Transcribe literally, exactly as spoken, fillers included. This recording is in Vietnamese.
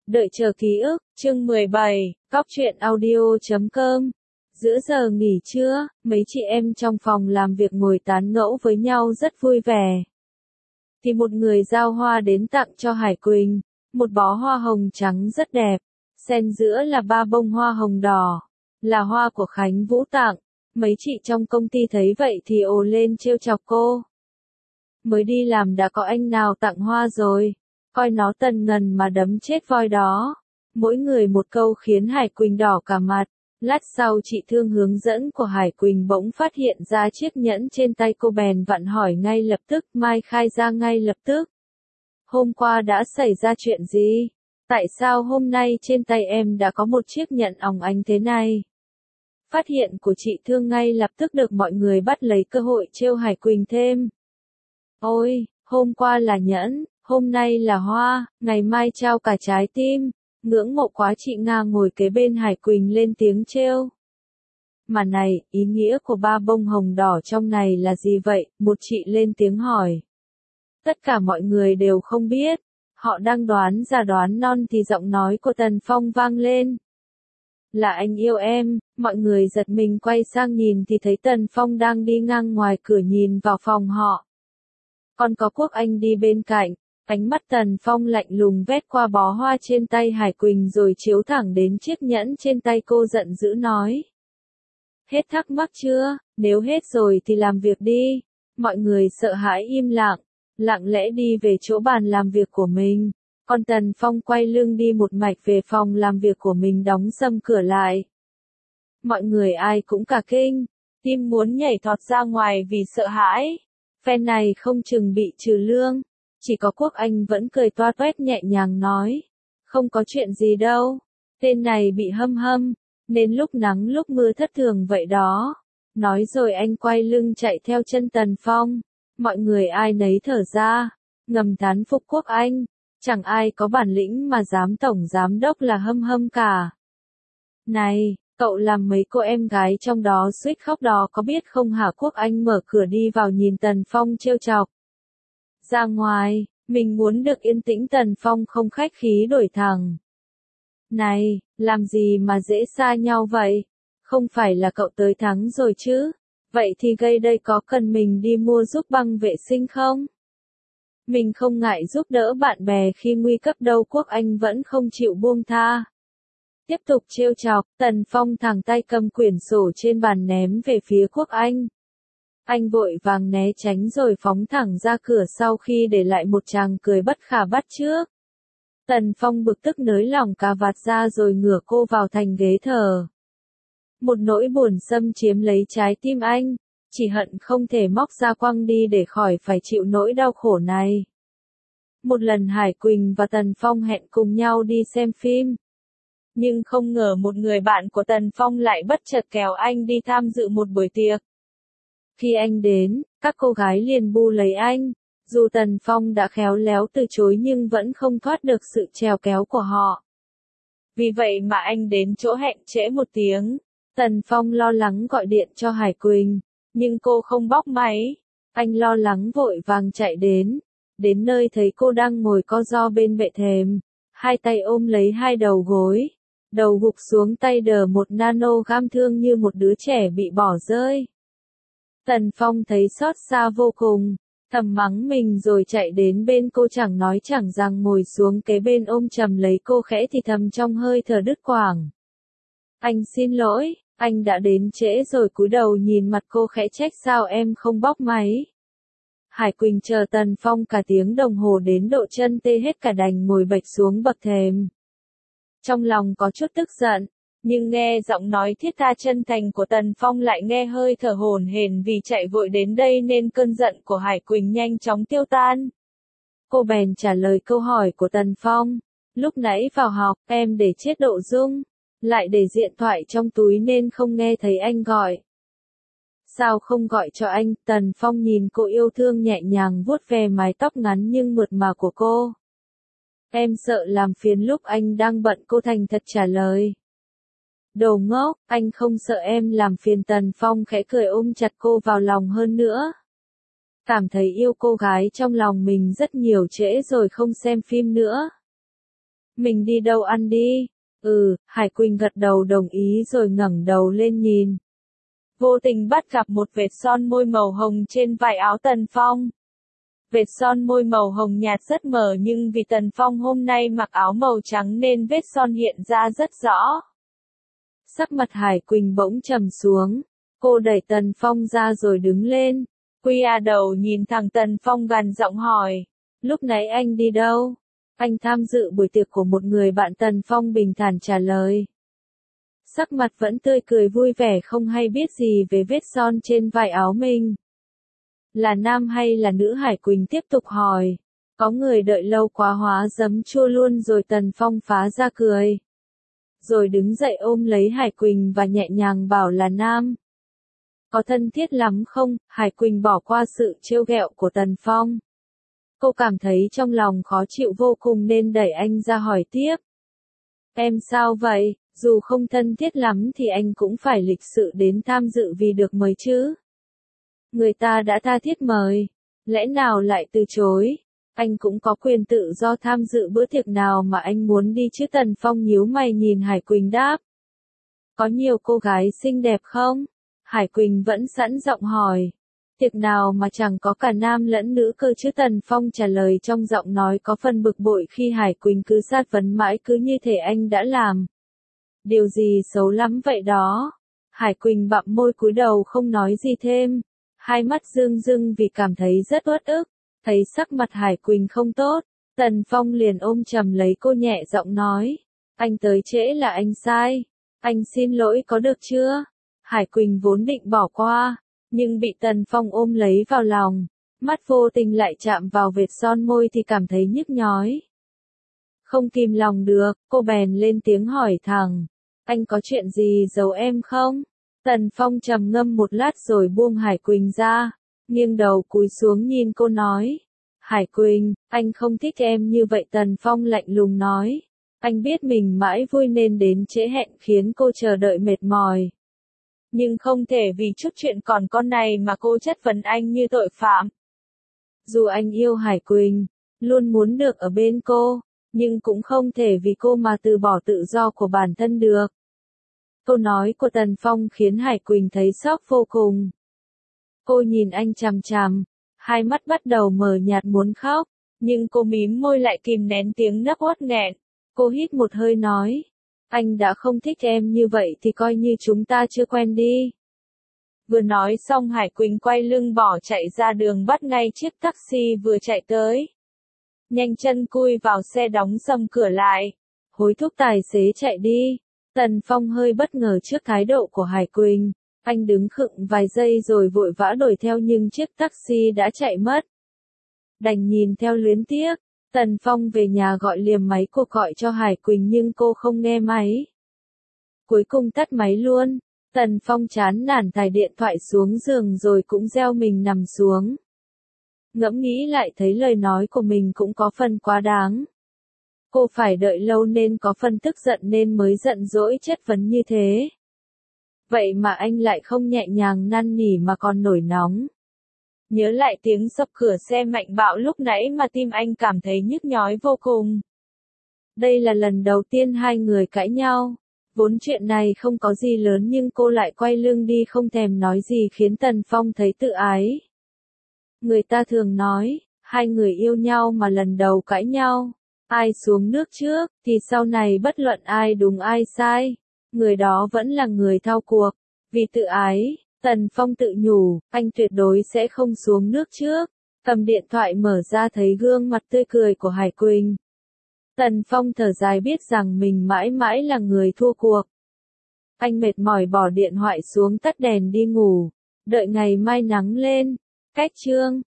Đợi chờ ký ức, chương mười bảy, cóc truyện audio chấm com. Giữa giờ nghỉ trưa, mấy chị em trong phòng làm việc ngồi tán gẫu với nhau rất vui vẻ. Thì một người giao hoa đến tặng cho Hải Quỳnh, một bó hoa hồng trắng rất đẹp, xen giữa là ba bông hoa hồng đỏ, là hoa của Khánh Vũ tặng. Mấy chị trong công ty thấy vậy thì ồ lên trêu chọc cô. Mới đi làm đã có anh nào tặng hoa rồi, coi nó tần ngần mà đấm chết voi đó. Mỗi người một câu khiến Hải Quỳnh đỏ cả mặt. Lát sau chị Thương hướng dẫn của Hải Quỳnh bỗng phát hiện ra chiếc nhẫn trên tay cô bèn vặn hỏi ngay lập tức, mai khai ra ngay lập tức. Hôm qua đã xảy ra chuyện gì? Tại sao hôm nay trên tay em đã có một chiếc nhẫn óng ánh thế này? Phát hiện của chị Thương ngay lập tức được mọi người bắt lấy cơ hội trêu Hải Quỳnh thêm. Ôi, hôm qua là nhẫn, hôm nay là hoa, ngày mai trao cả trái tim. Ngưỡng mộ quá, chị Nga ngồi kế bên Hải Quỳnh lên tiếng trêu. Mà này, ý nghĩa của ba bông hồng đỏ trong này là gì vậy? Một chị lên tiếng hỏi. Tất cả mọi người đều không biết. Họ đang đoán ra đoán non thì giọng nói của Tần Phong vang lên. Là anh yêu em. Mọi người giật mình quay sang nhìn thì thấy Tần Phong đang đi ngang ngoài cửa nhìn vào phòng họ. Còn có Quốc Anh đi bên cạnh. Ánh mắt Tần Phong lạnh lùng vét qua bó hoa trên tay Hải Quỳnh rồi chiếu thẳng đến chiếc nhẫn trên tay cô, giận dữ nói. Hết thắc mắc chưa? Nếu hết rồi thì làm việc đi. Mọi người sợ hãi im lặng, lặng lẽ đi về chỗ bàn làm việc của mình. Còn Tần Phong quay lưng đi một mạch về phòng làm việc của mình, đóng sầm cửa lại. Mọi người ai cũng cả kinh, tim muốn nhảy thọt ra ngoài vì sợ hãi. Phen này không chừng bị trừ lương. Chỉ có Quốc Anh vẫn cười toa toét nhẹ nhàng nói. Không có chuyện gì đâu. Tên này bị hâm hâm, nên lúc nắng lúc mưa thất thường vậy đó. Nói rồi anh quay lưng chạy theo chân Tần Phong. Mọi người ai nấy thở ra, ngầm thán phục Quốc Anh. Chẳng ai có bản lĩnh mà dám tổng giám đốc là hâm hâm cả. Này, cậu làm mấy cô em gái trong đó suýt khóc đó có biết không hả? Quốc Anh mở cửa đi vào nhìn Tần Phong trêu chọc. Ra ngoài, mình muốn được yên tĩnh. Tần Phong không khách khí đổi thẳng. Này, làm gì mà dễ xa nhau vậy? Không phải là cậu tới thắng rồi chứ? Vậy thì gây đây có cần mình đi mua giúp băng vệ sinh không? Mình không ngại giúp đỡ bạn bè khi nguy cấp đâu. Quốc Anh vẫn không chịu buông tha. Tiếp tục trêu chọc, Tần Phong thẳng tay cầm quyển sổ trên bàn ném về phía Quốc Anh. Anh vội vàng né tránh rồi phóng thẳng ra cửa sau khi để lại một tràng cười bất khả bắt chước. Tần Phong bực tức nới lỏng cà vạt ra rồi ngửa cô vào thành ghế thờ. Một nỗi buồn xâm chiếm lấy trái tim anh, chỉ hận không thể móc ra quăng đi để khỏi phải chịu nỗi đau khổ này. Một lần Hải Quỳnh và Tần Phong hẹn cùng nhau đi xem phim. Nhưng không ngờ một người bạn của Tần Phong lại bất chợt kéo anh đi tham dự một buổi tiệc. Khi anh đến, các cô gái liền bu lấy anh. Dù Tần Phong đã khéo léo từ chối nhưng vẫn không thoát được sự trèo kéo của họ. Vì vậy mà anh đến chỗ hẹn trễ một tiếng. Tần Phong lo lắng gọi điện cho Hải Quỳnh, nhưng cô không bóc máy. Anh lo lắng vội vàng chạy đến. Đến nơi thấy cô đang ngồi co ro bên bệ thềm, hai tay ôm lấy hai đầu gối. Đầu gục xuống, tay đờ một nano gam, thương như một đứa trẻ bị bỏ rơi. Tần Phong thấy xót xa vô cùng, thầm mắng mình rồi chạy đến bên cô, chẳng nói chẳng rằng ngồi xuống kế bên ôm chầm lấy cô, khẽ thì thầm trong hơi thở đứt quãng. Anh xin lỗi, anh đã đến trễ rồi. Cúi đầu nhìn mặt cô khẽ trách, sao em không bóc máy? Hải Quỳnh chờ Tần Phong cả tiếng đồng hồ đến độ chân tê hết cả đành ngồi bệt xuống bậc thềm. Trong lòng có chút tức giận, nhưng nghe giọng nói thiết tha chân thành của Tần Phong lại nghe hơi thở hổn hển vì chạy vội đến đây nên cơn giận của Hải Quỳnh nhanh chóng tiêu tan. Cô bèn trả lời câu hỏi của Tần Phong. Lúc nãy vào học, em để chết độ rung, lại để điện thoại trong túi nên không nghe thấy anh gọi. Sao không gọi cho anh? Tần Phong nhìn cô yêu thương nhẹ nhàng vuốt ve mái tóc ngắn nhưng mượt mà của cô. Em sợ làm phiền lúc anh đang bận. Cô thành thật trả lời. Đồ ngốc, anh không sợ em làm phiền. Tần Phong khẽ cười ôm chặt cô vào lòng hơn nữa. Cảm thấy yêu cô gái trong lòng mình rất nhiều, trễ rồi không xem phim nữa. Mình đi đâu ăn đi? Ừ, Hải Quỳnh gật đầu đồng ý rồi ngẩng đầu lên nhìn. Vô tình bắt gặp một vệt son môi màu hồng trên vải áo Tần Phong. Vệt son môi màu hồng nhạt rất mờ nhưng vì Tần Phong hôm nay mặc áo màu trắng nên vết son hiện ra rất rõ. Sắc mặt Hải Quỳnh bỗng trầm xuống. Cô đẩy Tần Phong ra rồi đứng lên. Quy A đầu nhìn thẳng Tần Phong gằn giọng hỏi. Lúc nãy anh đi đâu? Anh tham dự buổi tiệc của một người bạn. Tần Phong bình thản trả lời. Sắc mặt vẫn tươi cười vui vẻ không hay biết gì về vết son trên vải áo mình. Là nam hay là nữ? Hải Quỳnh tiếp tục hỏi. Có người đợi lâu quá hóa giấm chua luôn rồi. Tần Phong phá ra cười. Rồi đứng dậy ôm lấy Hải Quỳnh và nhẹ nhàng bảo là nam. Có thân thiết lắm không? Hải Quỳnh bỏ qua sự trêu ghẹo của Tần Phong. Cô cảm thấy trong lòng khó chịu vô cùng nên đẩy anh ra hỏi tiếp. Em sao vậy? Dù không thân thiết lắm thì anh cũng phải lịch sự đến tham dự vì được mời chứ. Người ta đã tha thiết mời. Lẽ nào lại từ chối? Anh cũng có quyền tự do tham dự bữa tiệc nào mà anh muốn đi chứ. Tần Phong nhíu mày nhìn Hải Quỳnh đáp. Có nhiều cô gái xinh đẹp không? Hải Quỳnh vẫn sẵn giọng hỏi. Tiệc nào mà chẳng có cả nam lẫn nữ cơ chứ? Tần Phong trả lời trong giọng nói có phần bực bội khi Hải Quỳnh cứ sát vấn mãi cứ như thể anh đã làm. Điều gì xấu lắm vậy đó? Hải Quỳnh bặm môi cúi đầu không nói gì thêm. Hai mắt rưng rưng vì cảm thấy rất uất ức. Thấy sắc mặt Hải Quỳnh không tốt. Tần Phong liền ôm chầm lấy cô nhẹ giọng nói. Anh tới trễ là anh sai. Anh xin lỗi có được chưa? Hải Quỳnh vốn định bỏ qua. Nhưng bị Tần Phong ôm lấy vào lòng. Mắt vô tình lại chạm vào vệt son môi thì cảm thấy nhức nhói. Không kìm lòng được, cô bèn lên tiếng hỏi thẳng. Anh có chuyện gì giấu em không? Tần Phong trầm ngâm một lát rồi buông Hải Quỳnh ra. Nghiêng đầu cúi xuống nhìn cô nói. Hải Quỳnh, anh không thích em như vậy. Tần Phong lạnh lùng nói. Anh biết mình mãi vui nên đến trễ hẹn khiến cô chờ đợi mệt mỏi. Nhưng không thể vì chút chuyện còn con này mà cô chất vấn anh như tội phạm. Dù anh yêu Hải Quỳnh, luôn muốn được ở bên cô, nhưng cũng không thể vì cô mà từ bỏ tự do của bản thân được. Câu nói của Tần Phong khiến Hải Quỳnh thấy sốc vô cùng. Cô nhìn anh chằm chằm, hai mắt bắt đầu mờ nhạt muốn khóc, nhưng cô mím môi lại kìm nén tiếng nấc uất nghẹn. Cô hít một hơi nói. Anh đã không thích em như vậy thì coi như chúng ta chưa quen đi. Vừa nói xong Hải Quỳnh quay lưng bỏ chạy ra đường bắt ngay chiếc taxi vừa chạy tới. Nhanh chân cui vào xe đóng sầm cửa lại. Hối thúc tài xế chạy đi. Tần Phong hơi bất ngờ trước thái độ của Hải Quỳnh. Anh đứng khựng vài giây rồi vội vã đuổi theo nhưng chiếc taxi đã chạy mất. Đành nhìn theo luyến tiếc. Tần Phong về nhà gọi liềm máy cuộc gọi cho Hải Quỳnh nhưng cô không nghe máy. Cuối cùng tắt máy luôn. Tần Phong chán nản thải điện thoại xuống giường rồi cũng gieo mình nằm xuống. Ngẫm nghĩ lại thấy lời nói của mình cũng có phần quá đáng. Cô phải đợi lâu nên có phần tức giận nên mới giận dỗi chất vấn như thế. Vậy mà anh lại không nhẹ nhàng năn nỉ mà còn nổi nóng. Nhớ lại tiếng sập cửa xe mạnh bạo lúc nãy mà tim anh cảm thấy nhức nhói vô cùng. Đây là lần đầu tiên hai người cãi nhau. Vốn chuyện này không có gì lớn nhưng cô lại quay lưng đi không thèm nói gì khiến Tần Phong thấy tự ái. Người ta thường nói, hai người yêu nhau mà lần đầu cãi nhau, ai xuống nước trước, thì sau này bất luận ai đúng ai sai, người đó vẫn là người thao cuộc. Vì tự ái, Tần Phong tự nhủ, anh tuyệt đối sẽ không xuống nước trước. Cầm điện thoại mở ra thấy gương mặt tươi cười của Hải Quỳnh. Tần Phong thở dài biết rằng mình mãi mãi là người thua cuộc. Anh mệt mỏi bỏ điện thoại xuống tắt đèn đi ngủ, đợi ngày mai nắng lên. Cách chương